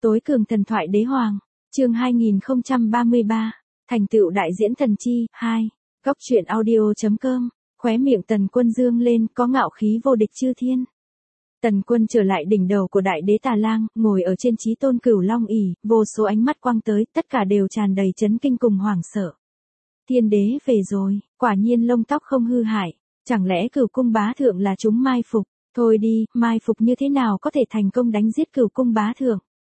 Tối cường thần thoại đế hoàng, chương 2033, thành tựu đại diễn thần chi, 2, góc truyện audio.com, khóe miệng Tần Quân dương lên có ngạo khí vô địch chư thiên. Tần Quân trở lại đỉnh đầu của đại đế Tà Lang, ngồi ở trên chí tôn cửu long ỷ, vô số ánh mắt quang tới, tất cả đều tràn đầy chấn kinh cùng hoảng sợ. Thiên đế về rồi, quả nhiên lông tóc không hư hại, chẳng lẽ cửu cung bá thượng là chúng mai phục, thôi đi, mai phục như thế nào có thể thành công đánh giết cửu cung bá thượng.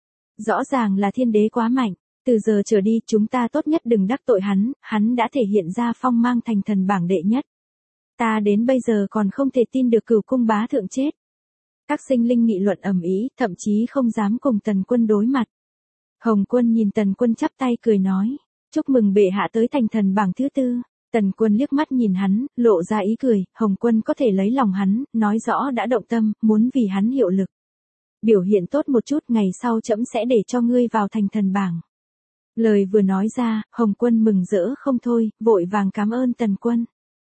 Rõ ràng là thiên đế quá mạnh, từ giờ trở đi chúng ta tốt nhất đừng đắc tội hắn đã thể hiện ra phong mang thành thần bảng đệ nhất. Ta đến bây giờ còn không thể tin được cửu cung bá thượng chết. Các sinh linh nghị luận ầm ĩ, thậm chí không dám cùng Tần Quân đối mặt. Hồng Quân nhìn Tần Quân chắp tay cười nói, chúc mừng bệ hạ tới thành thần bảng thứ 4. Tần Quân liếc mắt nhìn hắn, lộ ra ý cười, Hồng Quân có thể lấy lòng hắn, nói rõ đã động tâm, muốn vì hắn hiệu lực. Biểu hiện tốt một chút, ngày sau trẫm sẽ để cho ngươi vào thành thần bảng. Lời vừa nói ra, Hồng Quân mừng rỡ không thôi, vội vàng cảm ơn Tần Quân.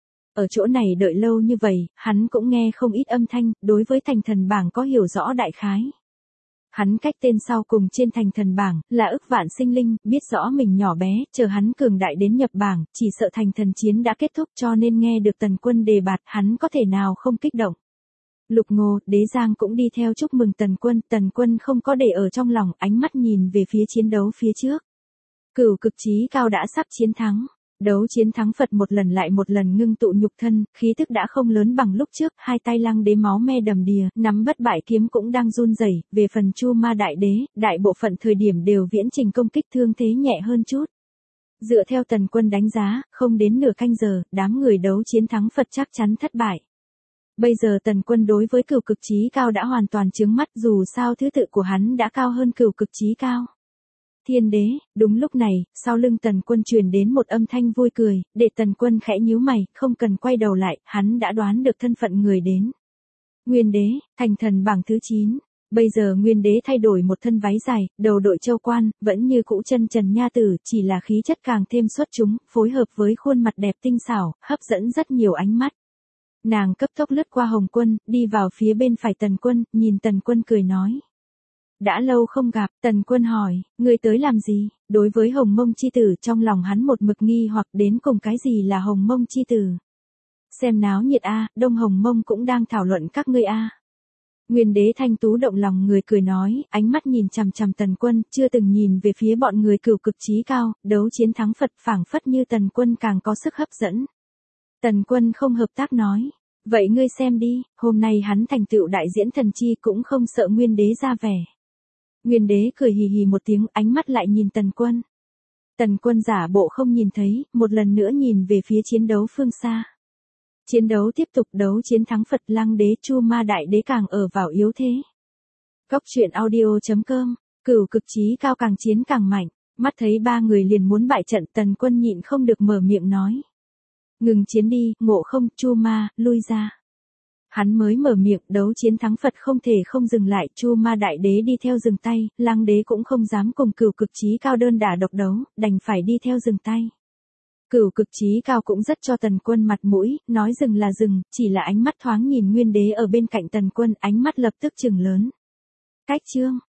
Ở chỗ này đợi lâu như vậy, hắn cũng nghe không ít âm thanh, đối với thành thần bảng có hiểu rõ đại khái. Hắn cách tên sau cùng trên thành thần bảng, là ức vạn sinh linh, biết rõ mình nhỏ bé, chờ hắn cường đại đến nhập bảng, chỉ sợ thành thần chiến đã kết thúc, cho nên nghe được Tần Quân đề bạt, hắn có thể nào không kích động. Lục Ngô, Đế Giang cũng đi theo chúc mừng Tần Quân không có để ở trong lòng, ánh mắt nhìn về phía chiến đấu phía trước. Cửu cực chí cao đã sắp chiến thắng. Đấu chiến thắng Phật một lần lại một lần ngưng tụ nhục thân, khí thức đã không lớn bằng lúc trước, hai tay Lăng Đế máu me đầm đìa, nắm bất bại kiếm cũng đang run rẩy. Về phần Chu Ma Đại Đế, đại bộ phận thời điểm đều viễn trình công kích, thương thế nhẹ hơn chút. Dựa theo Tần Quân đánh giá, không đến nửa canh giờ, đám người đấu chiến thắng Phật chắc chắn thất bại. Bây giờ Tần Quân đối với cửu cực chí cao đã hoàn toàn chướng mắt, dù sao thứ tự của hắn đã cao hơn cửu cực chí cao. Thiên đế, đúng lúc này, sau lưng Tần Quân truyền đến một âm thanh vui cười, để Tần Quân khẽ nhíu mày, không cần quay đầu lại, hắn đã đoán được thân phận người đến. Nguyên đế, thành thần bảng thứ 9. Bây giờ Nguyên đế thay đổi một thân váy dài, đầu đội châu quan, vẫn như cũ chân trần nha tử, chỉ là khí chất càng thêm xuất chúng, phối hợp với khuôn mặt đẹp tinh xảo, hấp dẫn rất nhiều ánh mắt. Nàng cấp tốc lướt qua Hồng Quân, đi vào phía bên phải Tần Quân, nhìn Tần Quân cười nói. Đã lâu không gặp, Tần Quân hỏi, ngươi tới làm gì? Đối với Hồng Mông chi tử, trong lòng hắn một mực nghi hoặc đến cùng cái gì là Hồng Mông chi tử. Xem náo nhiệt a, Đông Hồng Mông cũng đang thảo luận các ngươi a. Nguyên đế thanh tú động lòng người cười nói, ánh mắt nhìn chằm chằm Tần Quân, chưa từng nhìn về phía bọn người cửu cực chí cao, đấu chiến thắng Phật, phảng phất như Tần Quân càng có sức hấp dẫn. Tần Quân không hợp tác nói, vậy ngươi xem đi, hôm nay hắn thành tựu đại diễn thần chi cũng không sợ Nguyên đế ra vẻ. Nguyên đế cười hì hì một tiếng, ánh mắt lại nhìn Tần Quân. Tần Quân giả bộ không nhìn thấy, một lần nữa nhìn về phía chiến đấu phương xa. Chiến đấu tiếp tục, đấu chiến thắng Phật, Lăng Đế, Chu Ma Đại Đế càng ở vào yếu thế. Góc truyện audio.com, cửu cực chí cao càng chiến càng mạnh, mắt thấy ba người liền muốn bại trận, Tần Quân nhịn không được mở miệng nói. Ngừng chiến đi, Ngộ Không, Chu Ma, lui ra. Hắn mới mở miệng, đấu chiến thắng Phật không thể không dừng lại, Chu Ma Đại Đế đi theo dừng tay, Lăng Đế cũng không dám cùng cửu cực chí cao đơn đả độc đấu, đành phải đi theo dừng tay. Cửu cực chí cao cũng rất cho Tần Quân mặt mũi, nói dừng là dừng, chỉ là ánh mắt thoáng nhìn Nguyên đế ở bên cạnh Tần Quân, ánh mắt lập tức trừng lớn. Cách chương,